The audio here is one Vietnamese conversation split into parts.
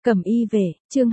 Cẩm y về, chương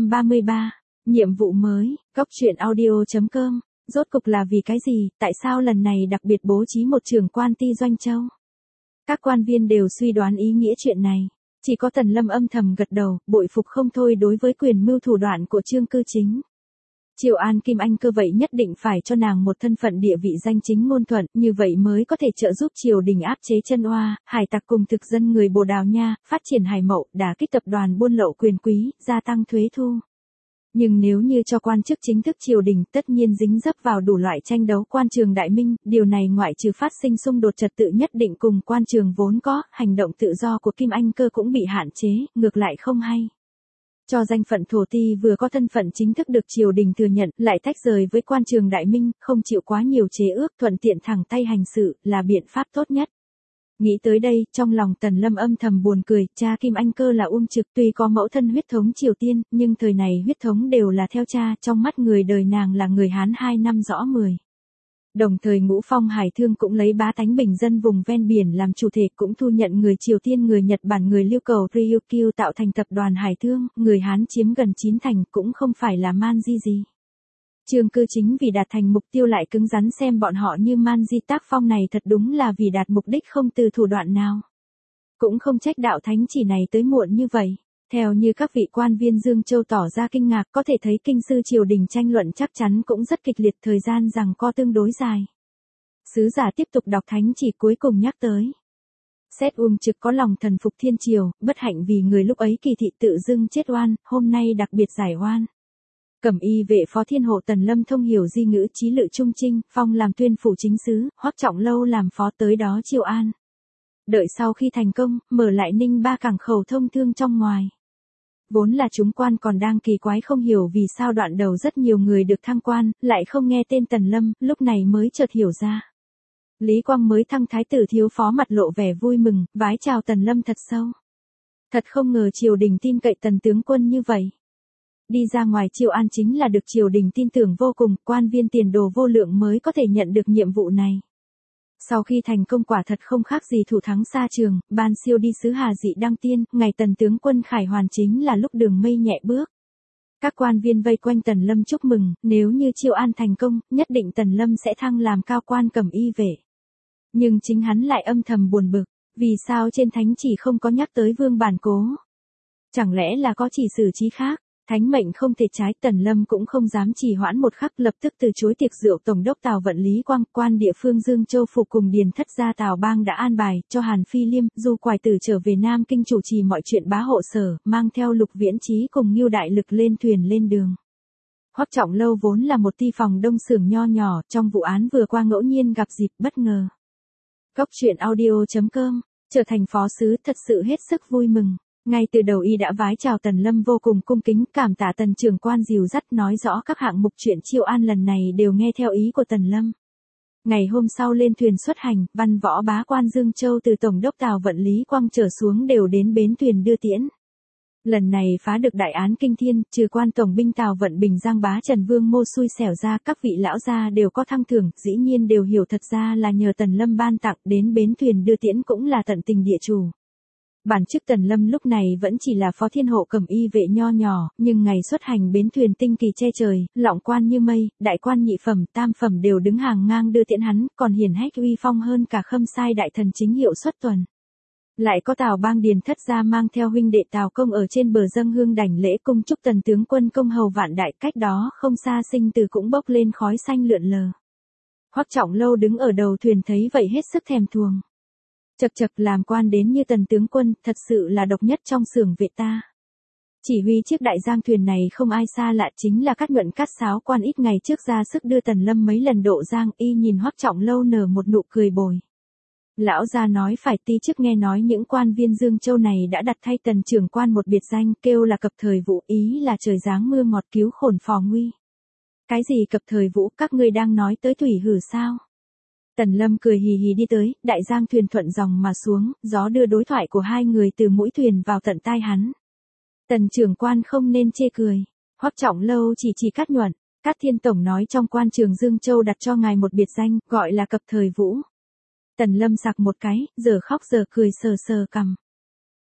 233, nhiệm vụ mới, góc truyện audio.com, rốt cục là vì cái gì, tại sao lần này đặc biệt bố trí một trưởng quan ty Doanh Châu? Các quan viên đều suy đoán ý nghĩa chuyện này, chỉ có Tần Lâm âm thầm gật đầu, bội phục không thôi đối với quyền mưu thủ đoạn của Trương Cư Chính. Triệu An Kim Anh cơ vậy nhất định phải cho nàng một thân phận địa vị danh chính ngôn thuận, như vậy mới có thể trợ giúp triều đình áp chế chân oa, hải tặc cùng thực dân người Bồ Đào Nha, phát triển hải mậu, đả kích tập đoàn buôn lậu quyền quý, gia tăng thuế thu. Nhưng nếu như cho quan chức chính thức triều đình tất nhiên dính dấp vào đủ loại tranh đấu quan trường đại minh, điều này ngoại trừ phát sinh xung đột trật tự nhất định cùng quan trường vốn có, hành động tự do của Kim Anh Cơ cũng bị hạn chế, ngược lại không hay. Cho danh phận thổ ti vừa có thân phận chính thức được triều đình thừa nhận, lại tách rời với quan trường đại minh, không chịu quá nhiều chế ước, thuận tiện thẳng tay hành sự, là biện pháp tốt nhất. Nghĩ tới đây, trong lòng Tần Lâm âm thầm buồn cười, cha Kim Anh Cơ là Trực, tuy có mẫu thân huyết thống Triều Tiên, nhưng thời này huyết thống đều là theo cha, trong mắt người đời nàng là người Hán 2 năm rõ 10. Đồng thời Ngũ Phong Hải Thương cũng lấy bá tánh bình dân vùng ven biển làm chủ thể, cũng thu nhận người Triều Tiên, người Nhật Bản, người Lưu Cầu Ryukyu tạo thành tập đoàn Hải Thương, người Hán chiếm gần 9 thành, cũng không phải là man di gì. Trương Cư Chính vì đạt thành mục tiêu lại cứng rắn xem bọn họ như man di, tác phong này thật đúng là vì đạt mục đích không từ thủ đoạn nào. Cũng không trách đạo thánh chỉ này tới muộn như vậy. Theo như các vị quan viên Dương Châu tỏ ra kinh ngạc, có thể thấy kinh sư triều đình tranh luận chắc chắn cũng rất kịch liệt, thời gian giằng co tương đối dài. Sứ giả tiếp tục đọc thánh chỉ cuối cùng nhắc tới. Xét Trực có lòng thần phục thiên triều, bất hạnh vì người lúc ấy kỳ thị tự dưng chết oan, hôm nay đặc biệt giải oan. Cẩm y vệ phó thiên hộ Tần Lâm thông hiểu di ngữ, trí lự trung trinh, phong làm tuyên phủ chính sứ, Hoắc Trọng Lâu làm phó tới đó triều an. Đợi sau khi thành công, mở lại Ninh Ba cảng khẩu thông thương trong ngoài. Vốn là chúng quan còn đang kỳ quái không hiểu vì sao đoạn đầu rất nhiều người được thăng quan, lại không nghe tên Tần Lâm, lúc này mới chợt hiểu ra. Lý Quang mới thăng thái tử thiếu phó mặt lộ vẻ vui mừng, vái chào Tần Lâm thật sâu. Thật không ngờ triều đình tin cậy Tần tướng quân như vậy. Đi ra ngoài triều an chính là được triều đình tin tưởng vô cùng, quan viên tiền đồ vô lượng mới có thể nhận được nhiệm vụ này. Sau khi thành công quả thật không khác gì thủ thắng xa trường, ban siêu đi sứ Hà Dị đăng tiên, ngày Tần tướng quân khải hoàn chính là lúc đường mây nhẹ bước. Các quan viên vây quanh Tần Lâm chúc mừng, nếu như triều an thành công, nhất định Tần Lâm sẽ thăng làm cao quan cẩm y vệ. Nhưng chính hắn lại âm thầm buồn bực, vì sao trên thánh chỉ không có nhắc tới Vương Bản Cố? Chẳng lẽ là có chỉ xử trí khác? Thánh mệnh không thể trái, Tần Lâm cũng không dám trì hoãn một khắc, lập tức từ chối tiệc rượu. Tổng đốc Tào Vận Lý Quang, quan địa phương Dương Châu Phủ cùng Điền Thất gia Tào Bang đã an bài cho Hàn Phi Liêm, Du Quài Tử trở về Nam Kinh chủ trì mọi chuyện bá hộ sở, mang theo Lục Viễn Chí cùng Ngưu Đại Lực lên thuyền lên đường. Hoắc Trọng Lâu vốn là một ty phòng đông xưởng nho nhỏ, trong vụ án vừa qua ngẫu nhiên gặp dịp bất ngờ. Góc truyện audio.com, trở thành phó sứ thật sự hết sức vui mừng. Ngay từ đầu y đã vái chào Tần Lâm vô cùng cung kính, cảm tạ Tần trưởng quan dìu dắt, nói rõ các hạng mục chuyện triều an lần này đều nghe theo ý của Tần Lâm. Ngày hôm sau lên thuyền xuất hành, văn võ bá quan Dương Châu từ Tổng đốc Tào Vận Lý Quang trở xuống đều đến bến thuyền đưa tiễn. Lần này phá được đại án kinh thiên, trừ quan tổng binh Tào Vận Bình Giang bá Trần Vương Mô xui xẻo ra, các vị lão gia đều có thăng thưởng, dĩ nhiên đều hiểu thật ra là nhờ Tần Lâm ban tặng, đến bến thuyền đưa tiễn cũng là tận tình địa chủ. Bản chức Tần Lâm lúc này vẫn chỉ là phó thiên hộ cẩm y vệ nho nhỏ, nhưng ngày xuất hành bến thuyền tinh kỳ che trời, lọng quan như mây, đại quan nhị phẩm, tam phẩm đều đứng hàng ngang đưa tiễn hắn, còn hiển hách uy phong hơn cả Khâm Sai đại thần chính hiệu xuất tuần. Lại có Tào Bang Điền Thất gia mang theo huynh đệ Tào Công ở trên bờ dâng hương đảnh lễ cung chúc Tần tướng quân công hầu vạn đại, cách đó không xa Sinh Từ cũng bốc lên khói xanh lượn lờ. Hoắc Trọng Lâu đứng ở đầu thuyền thấy vậy hết sức thèm thuồng. Chậc chậc, làm quan đến như Tần tướng quân, thật sự là độc nhất trong xưởng vệ ta. Chỉ huy chiếc đại giang thuyền này không ai xa lạ, chính là Cát Nhuận Cát Sáo, quan ít ngày trước ra sức đưa Tần Lâm mấy lần độ giang, y nhìn Hoắc Trọng Lâu nở một nụ cười bồi. Lão gia nói phải, tí trước nghe nói những quan viên Dương Châu này đã đặt thay Tần trưởng quan một biệt danh, kêu là cập thời vũ, ý là trời giáng mưa ngọt cứu khổn phò nguy. Cái gì cập thời vũ, các ngươi đang nói tới thủy hử sao? Tần Lâm cười hì hì đi tới, đại giang thuyền thuận dòng mà xuống, gió đưa đối thoại của hai người từ mũi thuyền vào tận tai hắn. Tần trưởng quan không nên chê cười. Hoắc Trọng Lâu chỉ Cát Nhuận, Cát Thiên Tổng nói trong quan trường Dương Châu đặt cho ngài một biệt danh, gọi là cập thời vũ. Tần Lâm sặc một cái, giờ khóc giờ cười sờ sờ cằm.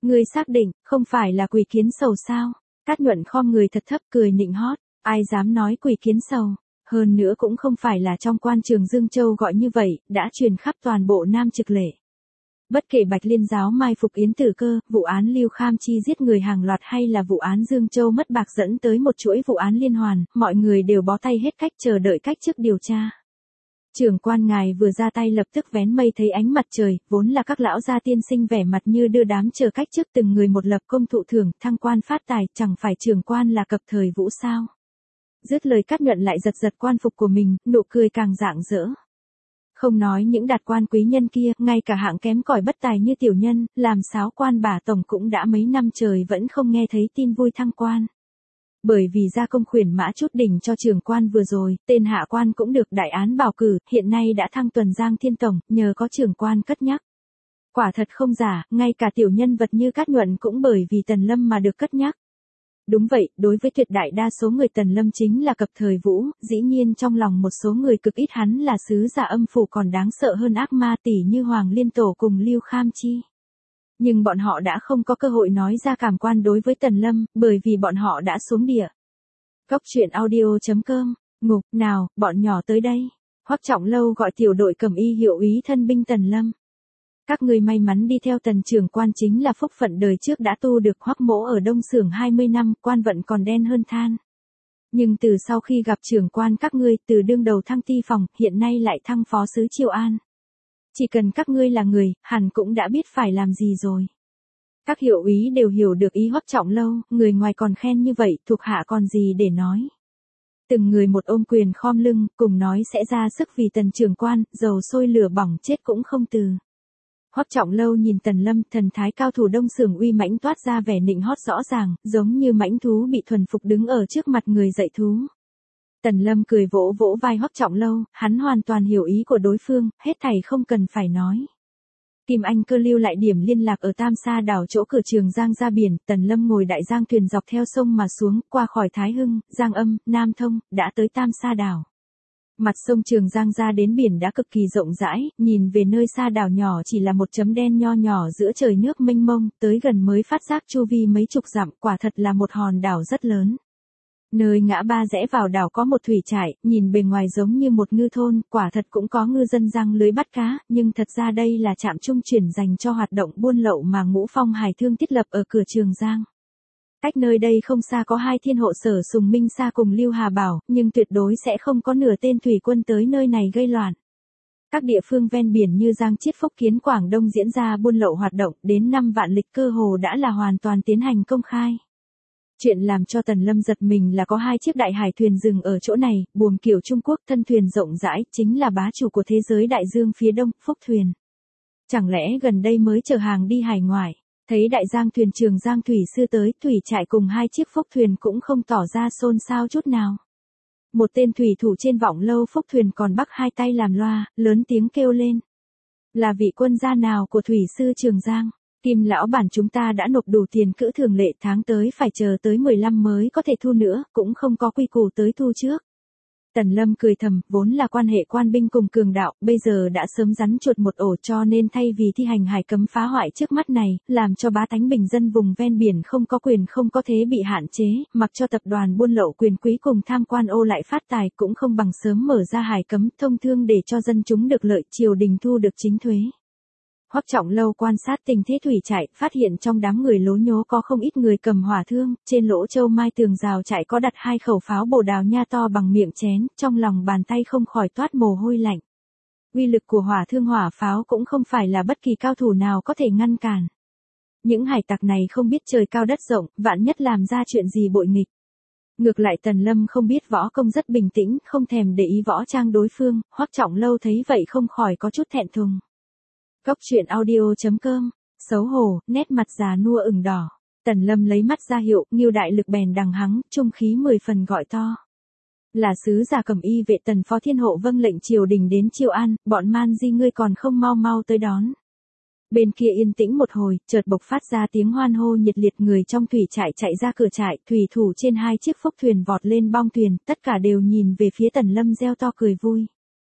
Ngươi xác định, không phải là Quỷ Kiến Sầu sao? Cát Nhuận khom người thật thấp cười nịnh hót, ai dám nói Quỷ Kiến Sầu, hơn nữa cũng không phải là trong quan trường Dương Châu gọi như vậy, đã truyền khắp toàn bộ Nam Trực Lệ. Bất kể Bạch Liên giáo mai phục Yến Tử Cơ, vụ án Lưu Kham Chi giết người hàng loạt hay là vụ án Dương Châu mất bạc dẫn tới một chuỗi vụ án liên hoàn, mọi người đều bó tay hết cách chờ đợi cách chức điều tra. Trưởng quan ngài vừa ra tay lập tức vén mây thấy ánh mặt trời, vốn là các lão gia tiên sinh vẻ mặt như đưa đám chờ cách chức từng người một lập công thụ thưởng, thăng quan phát tài, chẳng phải trưởng quan là cập thời vũ sao. Dứt lời Cát Nhuận lại giật giật quan phục của mình, nụ cười càng rạng rỡ. Không nói những đạt quan quý nhân kia, ngay cả hạng kém cỏi bất tài như tiểu nhân, làm sáo quan bà tổng cũng đã mấy năm trời vẫn không nghe thấy tin vui thăng quan. Bởi vì ra công khuyển mã chút đỉnh cho trưởng quan vừa rồi, tên hạ quan cũng được đại án bảo cử, hiện nay đã thăng tuần giang thiên tổng, nhờ có trưởng quan cất nhắc. Quả thật không giả, ngay cả tiểu nhân vật như Cát Nhuận cũng bởi vì Tần Lâm mà được cất nhắc. Đúng vậy, đối với tuyệt đại đa số người Tần Lâm chính là cập thời vũ, dĩ nhiên trong lòng một số người cực ít hắn là sứ giả âm phủ còn đáng sợ hơn ác ma tỷ như Hoàng Liên Tổ cùng Lưu Kham Chi. Nhưng bọn họ đã không có cơ hội nói ra cảm quan đối với Tần Lâm, bởi vì bọn họ đã xuống địa. Góc truyện audio.com, ngục, nào, bọn nhỏ tới đây. Hoắc Trọng Lâu gọi tiểu đội cầm y hiệu úy thân binh Tần Lâm. Các ngươi may mắn đi theo Tần trưởng quan chính là phúc phận đời trước đã tu được Hoắc mỗ ở Đông Xưởng 20 năm, quan vận còn đen hơn than. Nhưng từ sau khi gặp trưởng quan các ngươi, từ đương đầu thăng ti phòng, hiện nay lại thăng phó sứ Triệu An. Chỉ cần các ngươi là người, hẳn cũng đã biết phải làm gì rồi. Các hiệu úy đều hiểu được ý Hoắc Trọng Lâu, người ngoài còn khen như vậy, thuộc hạ còn gì để nói. Từng người một ôm quyền khom lưng, cùng nói sẽ ra sức vì Tần trưởng quan, dầu sôi lửa bỏng chết cũng không từ. Hoắc Trọng Lâu nhìn Tần Lâm, thần thái cao thủ Đông Xưởng uy mãnh toát ra vẻ nịnh hót rõ ràng, giống như mãnh thú bị thuần phục đứng ở trước mặt người dạy thú. Tần Lâm cười vỗ vỗ vai Hoắc Trọng Lâu, hắn hoàn toàn hiểu ý của đối phương, hết thảy không cần phải nói. Kim Anh Cơ lưu lại điểm liên lạc ở Tam Sa đảo chỗ cửa Trường Giang ra biển, Tần Lâm ngồi đại giang thuyền dọc theo sông mà xuống, qua khỏi Thái Hưng, Giang Âm, Nam Thông, đã tới Tam Sa đảo. Mặt sông Trường Giang ra đến biển đã cực kỳ rộng rãi, nhìn về nơi xa đảo nhỏ chỉ là một chấm đen nho nhỏ giữa trời nước mênh mông, tới gần mới phát giác chu vi mấy chục dặm, quả thật là một hòn đảo rất lớn. Nơi ngã ba rẽ vào đảo có một thủy trại, nhìn bề ngoài giống như một ngư thôn, quả thật cũng có ngư dân giăng lưới bắt cá, nhưng thật ra đây là trạm trung chuyển dành cho hoạt động buôn lậu mà Ngũ Phong Hải Thương thiết lập ở cửa Trường Giang. Cách nơi đây không xa có hai thiên hộ sở Sùng Minh Sa cùng Lưu Hà Bảo, nhưng tuyệt đối sẽ không có nửa tên thủy quân tới nơi này gây loạn. Các địa phương ven biển như Giang Chiết Phúc Kiến Quảng Đông diễn ra buôn lậu hoạt động, đến năm vạn lịch cơ hồ đã là hoàn toàn tiến hành công khai. Chuyện làm cho Tần Lâm giật mình là có hai chiếc đại hải thuyền dừng ở chỗ này, buồm kiểu Trung Quốc, thân thuyền rộng rãi, chính là bá chủ của thế giới đại dương phía đông, Phúc Thuyền. Chẳng lẽ gần đây mới chở hàng đi hải ngoại? Thấy đại giang thuyền Trường Giang thủy sư tới, thủy trại cùng hai chiếc Phúc Thuyền cũng không tỏ ra xôn xao chút nào. Một tên thủy thủ trên vọng lâu Phúc Thuyền còn bắt hai tay làm loa, lớn tiếng kêu lên. Là vị quân gia nào của thủy sư Trường Giang? Kim lão bản chúng ta đã nộp đủ tiền cữ thường lệ, tháng tới phải chờ tới 15 mới có thể thu nữa, cũng không có quy củ tới thu trước. Tần Lâm cười thầm, vốn là quan hệ quan binh cùng cường đạo, bây giờ đã sớm rắn chuột một ổ, cho nên thay vì thi hành hải cấm phá hoại trước mắt này, làm cho bá tánh bình dân vùng ven biển không có quyền không có thế bị hạn chế, mặc cho tập đoàn buôn lậu quyền quý cùng tham quan ô lại phát tài, cũng không bằng sớm mở ra hải cấm thông thương để cho dân chúng được lợi, triều đình thu được chính thuế. Hoắc Trọng Lâu quan sát tình thế thủy trại, phát hiện trong đám người lố nhố có không ít người cầm hỏa thương, trên lỗ châu mai tường rào trại có đặt hai khẩu pháo bồ đào nha to bằng miệng chén, trong lòng bàn tay không khỏi toát mồ hôi lạnh. Uy lực của hỏa thương hỏa pháo cũng không phải là bất kỳ cao thủ nào có thể ngăn cản. Những hải tặc này không biết trời cao đất rộng, vạn nhất làm ra chuyện gì bội nghịch. Ngược lại Tần Lâm không biết võ công rất bình tĩnh, không thèm để ý võ trang đối phương, Hoắc Trọng Lâu thấy vậy không khỏi có chút thẹn thùng. Góc truyện audio.com, xấu hổ, nét mặt già nua ửng đỏ. Tần Lâm lấy mắt ra hiệu, Ngưu đại lực bèn đằng hắng, trung khí 10 phần gọi to. Là sứ giả cầm y vệ Tần Phó Thiên Hộ vâng lệnh triều đình đến Triệu An, bọn man di ngươi còn không mau mau tới đón. Bên kia yên tĩnh một hồi, chợt bộc phát ra tiếng hoan hô nhiệt liệt, người trong thủy trại chạy ra cửa trại, thủy thủ trên hai chiếc Phúc Thuyền vọt lên bong thuyền, tất cả đều nhìn về phía Tần Lâm reo to cười vui.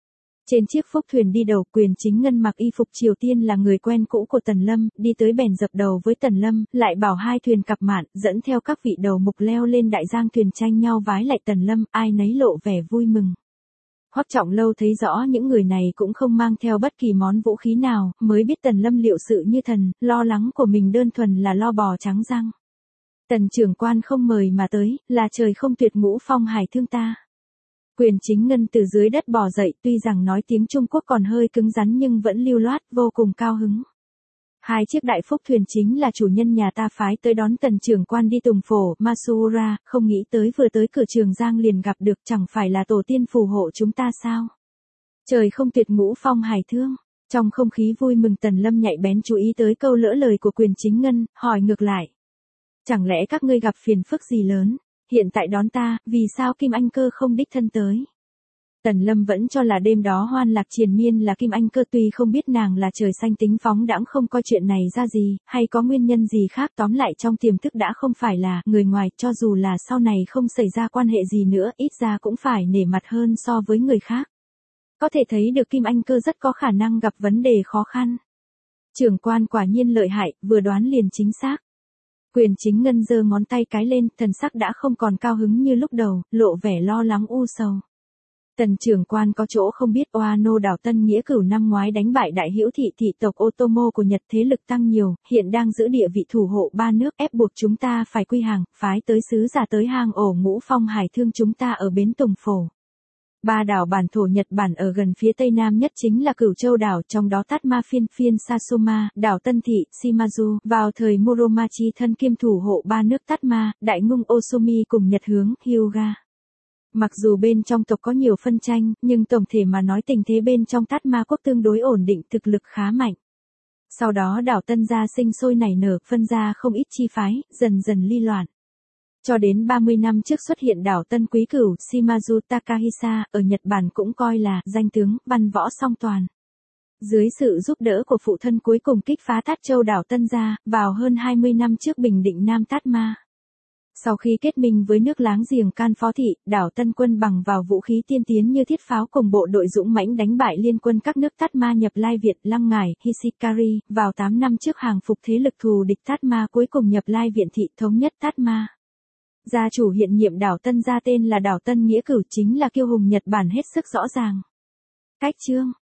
Trên chiếc phúc thuyền đi đầu, Quyền Chính Ngân mặc y phục Triều Tiên là người quen cũ của Tần Lâm, đi tới bèn dập đầu với Tần Lâm, lại bảo hai thuyền cặp mạn, dẫn theo các vị đầu mục leo lên đại giang thuyền tranh nhau vái lại Tần Lâm, ai nấy lộ vẻ vui mừng. Hoắc Trọng Lâu thấy rõ những người này cũng không mang theo bất kỳ món vũ khí nào, mới biết Tần Lâm liệu sự như thần, lo lắng của mình đơn thuần là lo bò trắng răng. Tần trưởng quan không mời mà tới, là trời không tuyệt ngũ phong hải thương ta. Quyền Chính Ngân từ dưới đất bò dậy, tuy rằng nói tiếng Trung Quốc còn hơi cứng rắn nhưng vẫn lưu loát, vô cùng cao hứng. Hai chiếc đại phúc thuyền chính là chủ nhân nhà ta phái tới đón Tần trưởng quan đi Tùng Phổ, Masura, không nghĩ vừa tới cửa Trường Giang liền gặp được, chẳng phải là tổ tiên phù hộ chúng ta sao? Trời không tuyệt ngũ phong hải thương. Trong không khí vui mừng, Tần Lâm nhạy bén chú ý tới câu lỡ lời của Quyền Chính Ngân, hỏi ngược lại. Chẳng lẽ các ngươi gặp phiền phức gì lớn? Hiện tại đón ta, vì sao Kim Anh Cơ không đích thân tới? Tần Lâm vẫn cho là đêm đó Hoan Lạc triền miên là Kim Anh Cơ, tuy không biết nàng là trời xanh tính phóng đãng không coi chuyện này ra gì, hay có nguyên nhân gì khác, tóm lại trong tiềm thức đã không phải là người ngoài, cho dù là sau này không xảy ra quan hệ gì nữa, ít ra cũng phải nể mặt hơn so với người khác. Có thể thấy được Kim Anh Cơ rất có khả năng gặp vấn đề khó khăn. Trưởng quan quả nhiên lợi hại, vừa đoán liền chính xác. Quyền Chính Ngân giơ ngón tay cái lên, thần sắc đã không còn cao hứng như lúc đầu, lộ vẻ lo lắng u sầu. Tần trưởng quan có chỗ không biết, Oano đảo Tân Nghĩa Cửu năm ngoái đánh bại Đại Hữu thị thị tộc Otomo của Nhật, thế lực tăng nhiều, hiện đang giữ địa vị thủ hộ ba nước, ép buộc chúng ta phải quy hàng, phái tới sứ giả tới hang ổ ngũ phong hải thương chúng ta ở bến Tùng Phổ. Ba đảo bản thổ Nhật Bản ở gần phía tây nam nhất chính là Cửu Châu đảo, trong đó Tatma phiên Sasoma, đảo Tân Thị, Shimazu, vào thời Muromachi thân kiêm thủ hộ ba nước Tatma, Đại Ngung Osumi cùng Nhật hướng, Hyuga. Mặc dù bên trong tộc có nhiều phân tranh, nhưng tổng thể mà nói tình thế bên trong Tatma quốc tương đối ổn định, thực lực khá mạnh. Sau đó đảo Tân gia sinh sôi nảy nở, phân ra không ít chi phái, dần dần ly loạn. Cho đến 30 năm trước xuất hiện đảo Tân Quý Cửu, Shimazu Takahisa, ở Nhật Bản cũng coi là danh tướng, văn võ song toàn. Dưới sự giúp đỡ của phụ thân cuối cùng kích phá Tát Châu đảo Tân gia, vào hơn 20 năm trước bình định Nam Tatma. Sau khi kết minh với nước láng giềng Can Phó Thị, đảo Tân Quân bằng vào vũ khí tiên tiến như thiết pháo cùng bộ đội dũng mãnh đánh bại liên quân các nước Tatma nhập Lai Việt, Lăng Ngải, Hishikari, vào 8 năm trước hàng phục thế lực thù địch Tatma cuối cùng nhập Lai Viện Thị thống nhất Tatma. Gia chủ hiện nhiệm đảo Tân gia tên là đảo Tân Nghĩa Cửu, chính là kiêu hùng Nhật Bản hết sức rõ ràng. Cách chương